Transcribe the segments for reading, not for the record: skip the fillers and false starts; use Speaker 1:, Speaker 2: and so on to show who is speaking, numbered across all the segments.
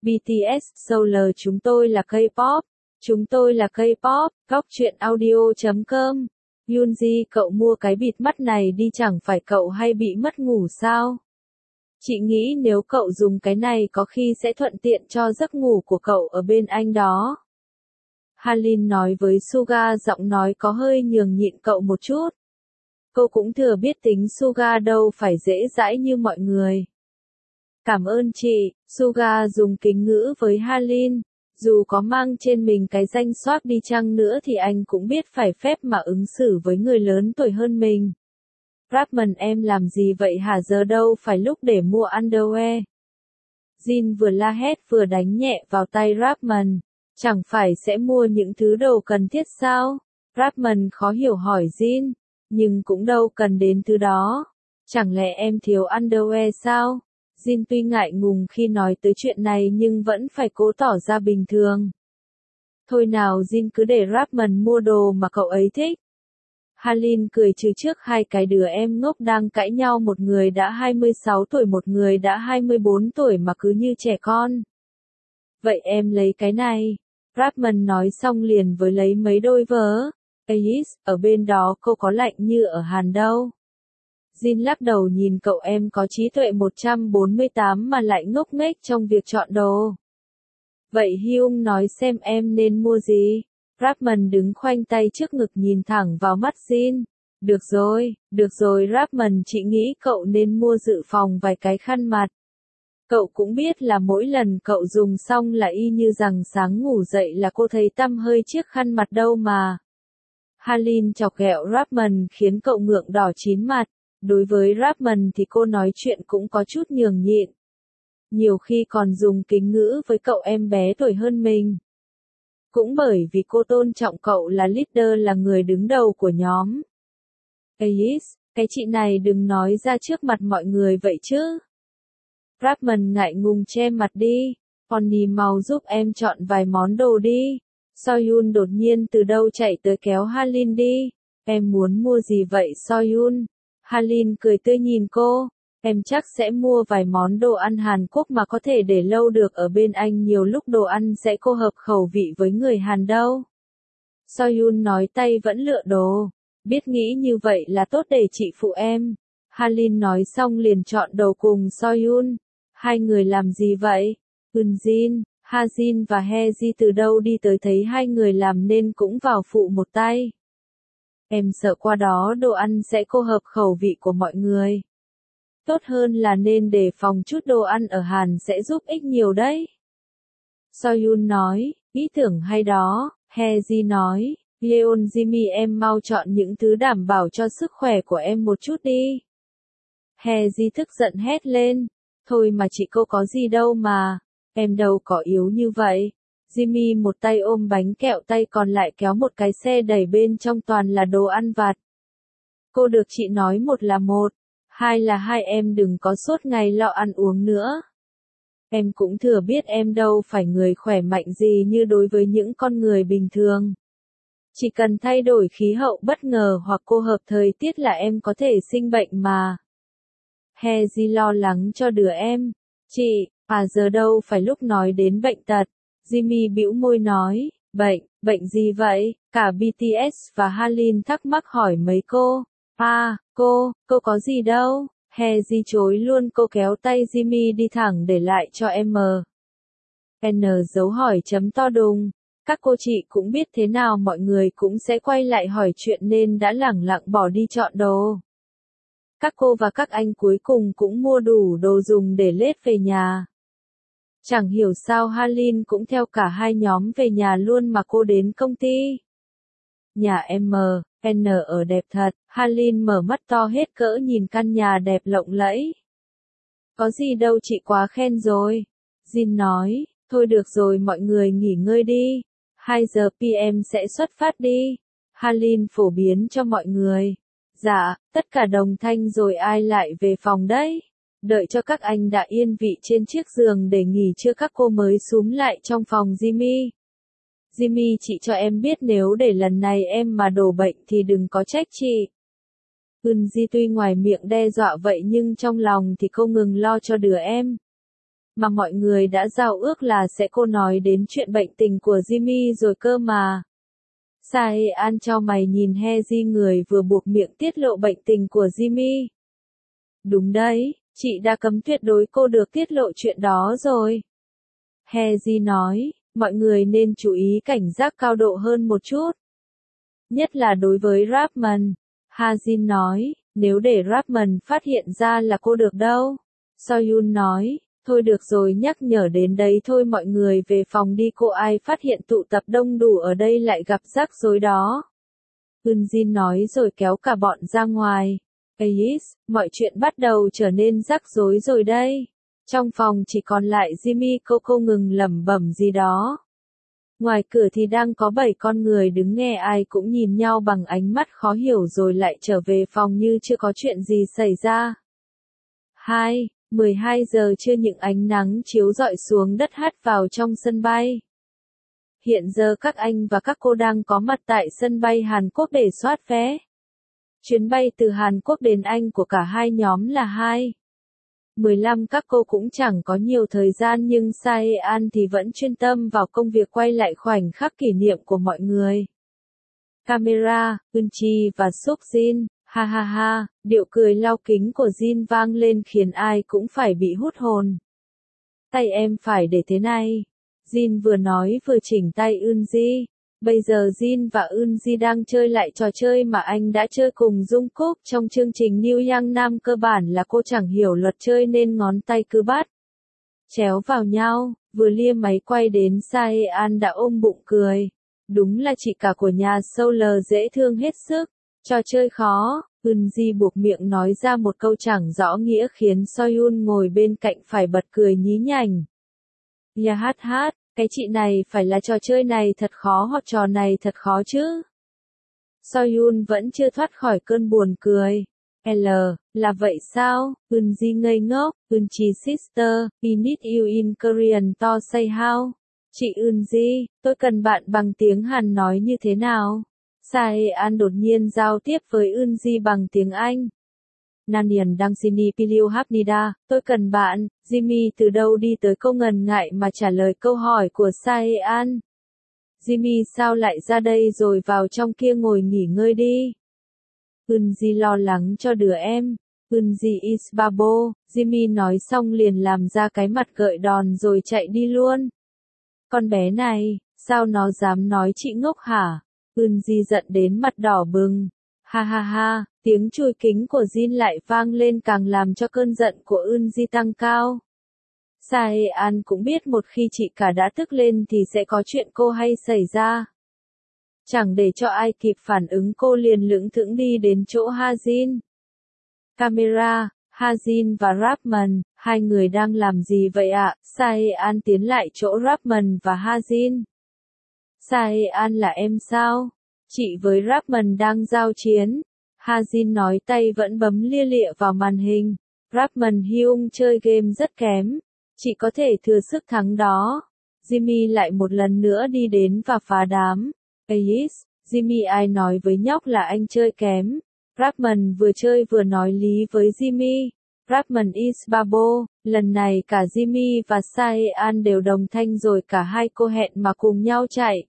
Speaker 1: BTS Solar chúng tôi là K-pop. Chúng tôi là K-pop. Góc truyện audio.com. Yoonji cậu mua cái bịt mắt này đi chẳng phải cậu hay bị mất ngủ sao? Chị nghĩ nếu cậu dùng cái này có khi sẽ thuận tiện cho giấc ngủ của cậu ở bên anh đó. Halin nói với Suga giọng nói có hơi nhường nhịn cậu một chút. Cô cũng thừa biết tính Suga đâu phải dễ dãi như mọi người. Cảm ơn chị, Suga dùng kính ngữ với Halin. Dù có mang trên mình cái danh soác đi chăng nữa thì anh cũng biết phải phép mà ứng xử với người lớn tuổi hơn mình. Rapman em làm gì vậy hả, giờ đâu phải lúc để mua underwear. Jin vừa la hét vừa đánh nhẹ vào tay Rapman. Chẳng phải sẽ mua những thứ đồ cần thiết sao? Rapman khó hiểu hỏi Jin. Nhưng cũng đâu cần đến thứ đó. Chẳng lẽ em thiếu underwear sao? Jin tuy ngại ngùng khi nói tới chuyện này nhưng vẫn phải cố tỏ ra bình thường. Thôi nào Jin cứ để Rapman mua đồ mà cậu ấy thích. Halin cười trừ trước hai cái đứa em ngốc đang cãi nhau, một người đã 26 tuổi một người đã 24 tuổi mà cứ như trẻ con. Vậy em lấy cái này. Rapman nói xong liền với lấy mấy đôi vớ. Ais, ở bên đó cô có lạnh như ở Hàn đâu. Jin lắc đầu nhìn cậu, em có trí tuệ 148 mà lại ngốc nghếch trong việc chọn đồ. Vậy Hyung nói xem em nên mua gì. Rapman đứng khoanh tay trước ngực nhìn thẳng vào mắt Jin. Được rồi Rapman, chị nghĩ cậu nên mua dự phòng vài cái khăn mặt. Cậu cũng biết là mỗi lần cậu dùng xong là y như rằng sáng ngủ dậy là cô thấy tăm hơi chiếc khăn mặt đâu mà. Halin chọc ghẹo Rapman khiến cậu ngượng đỏ chín mặt. Đối với Rapman thì cô nói chuyện cũng có chút nhường nhịn. Nhiều khi còn dùng kính ngữ với cậu em bé tuổi hơn mình. Cũng bởi vì cô tôn trọng cậu là leader, là người đứng đầu của nhóm. Ais, cái chị này đừng nói ra trước mặt mọi người vậy chứ. Rapman ngại ngùng che mặt đi. Pony mau giúp em chọn vài món đồ đi. Soyun đột nhiên từ đâu chạy tới kéo Halin đi. Em muốn mua gì vậy Soyun? Halin cười tươi nhìn cô. Em chắc sẽ mua vài món đồ ăn Hàn Quốc mà có thể để lâu được ở bên anh, nhiều lúc đồ ăn sẽ cô hợp khẩu vị với người Hàn đâu. Soyun nói tay vẫn lựa đồ. Biết nghĩ như vậy là tốt để chị phụ em. Halin nói xong liền chọn đồ cùng Soyun. Hai người làm gì vậy? Eunjin, Hajin và Heji từ đâu đi tới thấy hai người làm nên cũng vào phụ một tay. Em sợ qua đó đồ ăn sẽ cô hợp khẩu vị của mọi người. Tốt hơn là nên đề phòng chút đồ ăn ở Hàn sẽ giúp ích nhiều đấy. Soyun nói, ý tưởng hay đó. Heji nói, Yeon Jimmy em mau chọn những thứ đảm bảo cho sức khỏe của em một chút đi. Heji tức giận hét lên. Thôi mà chị, cô có gì đâu mà. Em đâu có yếu như vậy. Jimmy một tay ôm bánh kẹo, tay còn lại kéo một cái xe đẩy bên trong toàn là đồ ăn vặt. Cô được chị nói một là một, hai là hai, em đừng có suốt ngày lo ăn uống nữa. Em cũng thừa biết em đâu phải người khỏe mạnh gì như đối với những con người bình thường. Chỉ cần thay đổi khí hậu bất ngờ hoặc cô hợp thời tiết là em có thể sinh bệnh mà. Heji lo lắng cho đứa em. Chị, giờ đâu phải lúc nói đến bệnh tật. Jimmy bĩu môi nói, bệnh gì vậy? Cả BTS và Halin thắc mắc hỏi mấy cô. Cô có gì đâu. Heji chối luôn, cô kéo tay Jimmy đi thẳng để lại cho em. N dấu hỏi chấm to đùng. Các cô chị cũng biết thế nào mọi người cũng sẽ quay lại hỏi chuyện nên đã lẳng lặng bỏ đi chọn đồ. Các cô và các anh cuối cùng cũng mua đủ đồ dùng để lết về nhà. Chẳng hiểu sao Halin cũng theo cả hai nhóm về nhà luôn mà cô đến công ty. Nhà em N ở đẹp thật. Halin mở mắt to hết cỡ nhìn căn nhà đẹp lộng lẫy. Có gì đâu chị, quá khen rồi. Jin nói, thôi được rồi mọi người nghỉ ngơi đi. 2 giờ PM sẽ xuất phát đi. Halin phổ biến cho mọi người. Dạ, tất cả đồng thanh rồi ai lại về phòng đấy? Đợi cho các anh đã yên vị trên chiếc giường để nghỉ trưa các cô mới xúm lại trong phòng Jimmy. Jimmy, chị cho em biết nếu để lần này em mà đổ bệnh thì đừng có trách chị. Eunji tuy ngoài miệng đe dọa vậy nhưng trong lòng thì cô ngừng lo cho đứa em. Mà mọi người đã giao ước là sẽ cô nói đến chuyện bệnh tình của Jimmy rồi cơ mà. Sae-an cho mày nhìn Hezi người vừa buộc miệng tiết lộ bệnh tình của Jimmy. Đúng đấy, chị đã cấm tuyệt đối cô được tiết lộ chuyện đó rồi. Hezi nói, mọi người nên chú ý cảnh giác cao độ hơn một chút. Nhất là đối với Rapman. Hajin nói, nếu để Rapman phát hiện ra là cô được đâu. Soyun nói, thôi được rồi nhắc nhở đến đấy thôi mọi người về phòng đi cô ai phát hiện tụ tập đông đủ ở đây lại gặp rắc rối đó. Eunjin nói rồi kéo cả bọn ra ngoài. Ais, mọi chuyện bắt đầu trở nên rắc rối rồi đây. Trong phòng chỉ còn lại Jimmy cô ngừng lẩm bẩm gì đó. Ngoài cửa thì đang có 7 con người đứng nghe ai cũng nhìn nhau bằng ánh mắt khó hiểu rồi lại trở về phòng như chưa có chuyện gì xảy ra. 12 giờ trưa những ánh nắng chiếu rọi xuống đất hắt vào trong sân bay. Hiện giờ các anh và các cô đang có mặt tại sân bay Hàn Quốc để soát vé. Chuyến bay từ Hàn Quốc đến Anh của cả hai nhóm là 2:15 các cô cũng chẳng có nhiều thời gian nhưng Sae-an thì vẫn chuyên tâm vào công việc quay lại khoảnh khắc kỷ niệm của mọi người. Camera, Eunchi và Sukjin, ha ha ha, điệu cười lau kính của Jin vang lên khiến ai cũng phải bị hút hồn. Tay em phải để thế này. Jin vừa nói vừa chỉnh tay Eunji. Bây giờ Jin và Eunji đang chơi lại trò chơi mà anh đã chơi cùng Jungkook trong chương trình New Young Nam cơ bản là cô chẳng hiểu luật chơi nên ngón tay cứ bắt chéo vào nhau, vừa lia máy quay đến Sae-an đã ôm bụng cười. Đúng là chị cả của nhà Solar dễ thương hết sức. Trò chơi khó, Eunji buộc miệng nói ra một câu chẳng rõ nghĩa khiến Soyun ngồi bên cạnh phải bật cười nhí nhảnh. Ya hát hát. Cái chị này phải là trò chơi này thật khó hoặc trò này thật khó chứ. Soyun vẫn chưa thoát khỏi cơn buồn cười. Là vậy sao? Eunji ngây ngốc, Eunchi sister, I need you in Korean to say how. Chị Eunji, tôi cần bạn bằng tiếng Hàn nói như thế nào? Sae-an đột nhiên giao tiếp với Eunji bằng tiếng Anh. Nanian Dangsini Piliu Hapnida, tôi cần bạn. Jimmy từ đâu đi tới câu ngần ngại mà trả lời câu hỏi của Sae-an. Jimmy sao lại ra đây rồi vào trong kia ngồi nghỉ ngơi đi. Eunji lo lắng cho đứa em. Eunji is babo, Jimmy nói xong liền làm ra cái mặt gợi đòn rồi chạy đi luôn. Con bé này, sao nó dám nói chị ngốc hả? Eunji giận đến mặt đỏ bừng. Ha ha ha, tiếng chùi kính của Jin lại vang lên càng làm cho cơn giận của Eunji tăng cao. Sae-an cũng biết một khi chị cả đã tức lên thì sẽ có chuyện cô hay xảy ra. Chẳng để cho ai kịp phản ứng cô liền lững thững đi đến chỗ Hajin. Camera, Hajin và Rapman, hai người đang làm gì vậy ạ? Sae-an tiến lại chỗ Rapman và Hajin. Sae-an là em sao? Chị với Rapman đang giao chiến. Hajin nói tay vẫn bấm lia lịa vào màn hình. Rapman Hyung chơi game rất kém. Chị có thể thừa sức thắng đó. Jimmy lại một lần nữa đi đến và phá đám. Ais, Jimmy ai nói với nhóc là anh chơi kém. Rapman vừa chơi vừa nói lý với Jimmy. Rapman is babo, lần này cả Jimmy và Sae-an đều đồng thanh rồi cả hai cô hẹn mà cùng nhau chạy.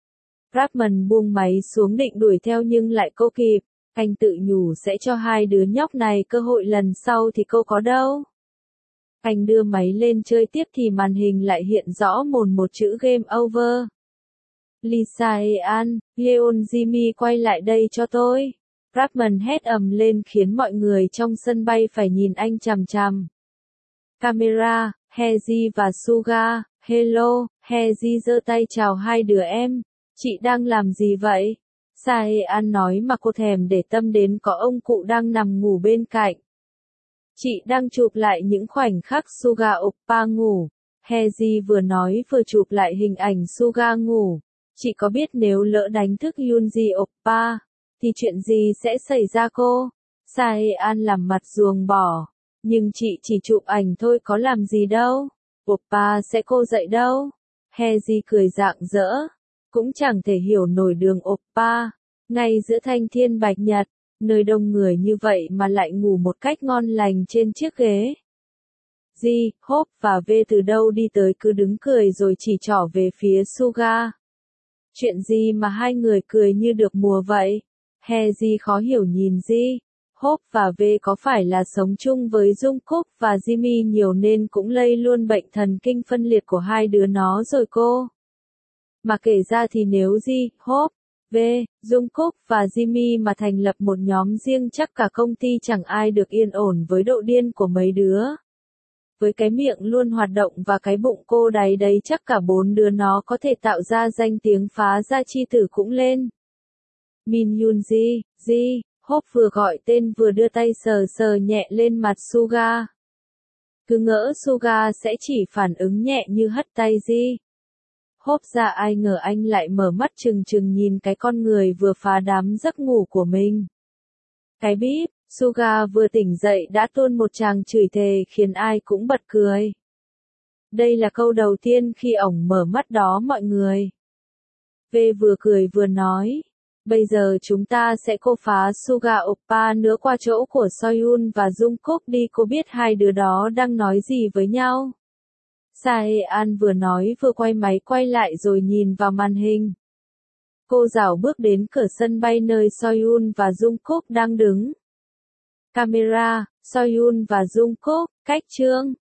Speaker 1: Rapman buông máy xuống định đuổi theo nhưng lại cô kịp. Anh tự nhủ sẽ cho hai đứa nhóc này cơ hội lần sau thì cô có đâu. Anh đưa máy lên chơi tiếp thì màn hình lại hiện rõ một chữ game over. Lisa An, Leon Jimmy quay lại đây cho tôi. Rapman hét ầm lên khiến mọi người trong sân bay phải nhìn anh chằm chằm. Camera, Hezi và Suga, hello, Hezi giơ tay chào hai đứa em. Chị đang làm gì vậy? Sae-an nói mà cô thèm để tâm đến có ông cụ đang nằm ngủ bên cạnh. Chị đang chụp lại những khoảnh khắc Suga Oppa ngủ. Hezi vừa nói vừa chụp lại hình ảnh Suga ngủ. Chị có biết nếu lỡ đánh thức Yoonji Oppa, thì chuyện gì sẽ xảy ra cô? Sae-an làm mặt ruồng bỏ. Nhưng chị chỉ chụp ảnh thôi có làm gì đâu. Oppa sẽ cô dậy đâu. Hezi cười rạng rỡ. Cũng chẳng thể hiểu nổi đường Oppa. Ngay giữa thanh thiên bạch nhật, nơi đông người như vậy mà lại ngủ một cách ngon lành trên chiếc ghế. Ji, Hope và V từ đâu đi tới cứ đứng cười rồi chỉ trỏ về phía Suga. Chuyện gì mà hai người cười như được mùa vậy? Ji khó hiểu nhìn Ji. Hope và V có phải là sống chung với Jungkook và Jimmy nhiều nên cũng lây luôn bệnh thần kinh phân liệt của hai đứa nó rồi cô? Mà kể ra thì nếu Ji, Hope, V, Jungkook và Jimmy mà thành lập một nhóm riêng chắc cả công ty chẳng ai được yên ổn với độ điên của mấy đứa. Với cái miệng luôn hoạt động và cái bụng cô đáy đấy chắc cả bốn đứa nó có thể tạo ra danh tiếng phá ra chi tử cũng lên. Min Yoonji, Ji, Hope vừa gọi tên vừa đưa tay sờ sờ nhẹ lên mặt Suga. Cứ ngỡ Suga sẽ chỉ phản ứng nhẹ như hất tay Ji. Hope ra ai ngờ anh lại mở mắt trừng trừng nhìn cái con người vừa phá đám giấc ngủ của mình. Cái bíp, Suga vừa tỉnh dậy đã tuôn một tràng chửi thề khiến ai cũng bật cười. Đây là câu đầu tiên khi ổng mở mắt đó mọi người. V vừa cười vừa nói. Bây giờ chúng ta sẽ cô phá Suga Oppa nữa qua chỗ của Soyun và Jungkook đi, cô biết hai đứa đó đang nói gì với nhau. Sae-an vừa nói vừa quay máy quay lại rồi nhìn vào màn hình. Cô rảo bước đến cửa sân bay nơi Soyun và Jungkook đang đứng. Camera, Soyun và Jungkook, cách chương.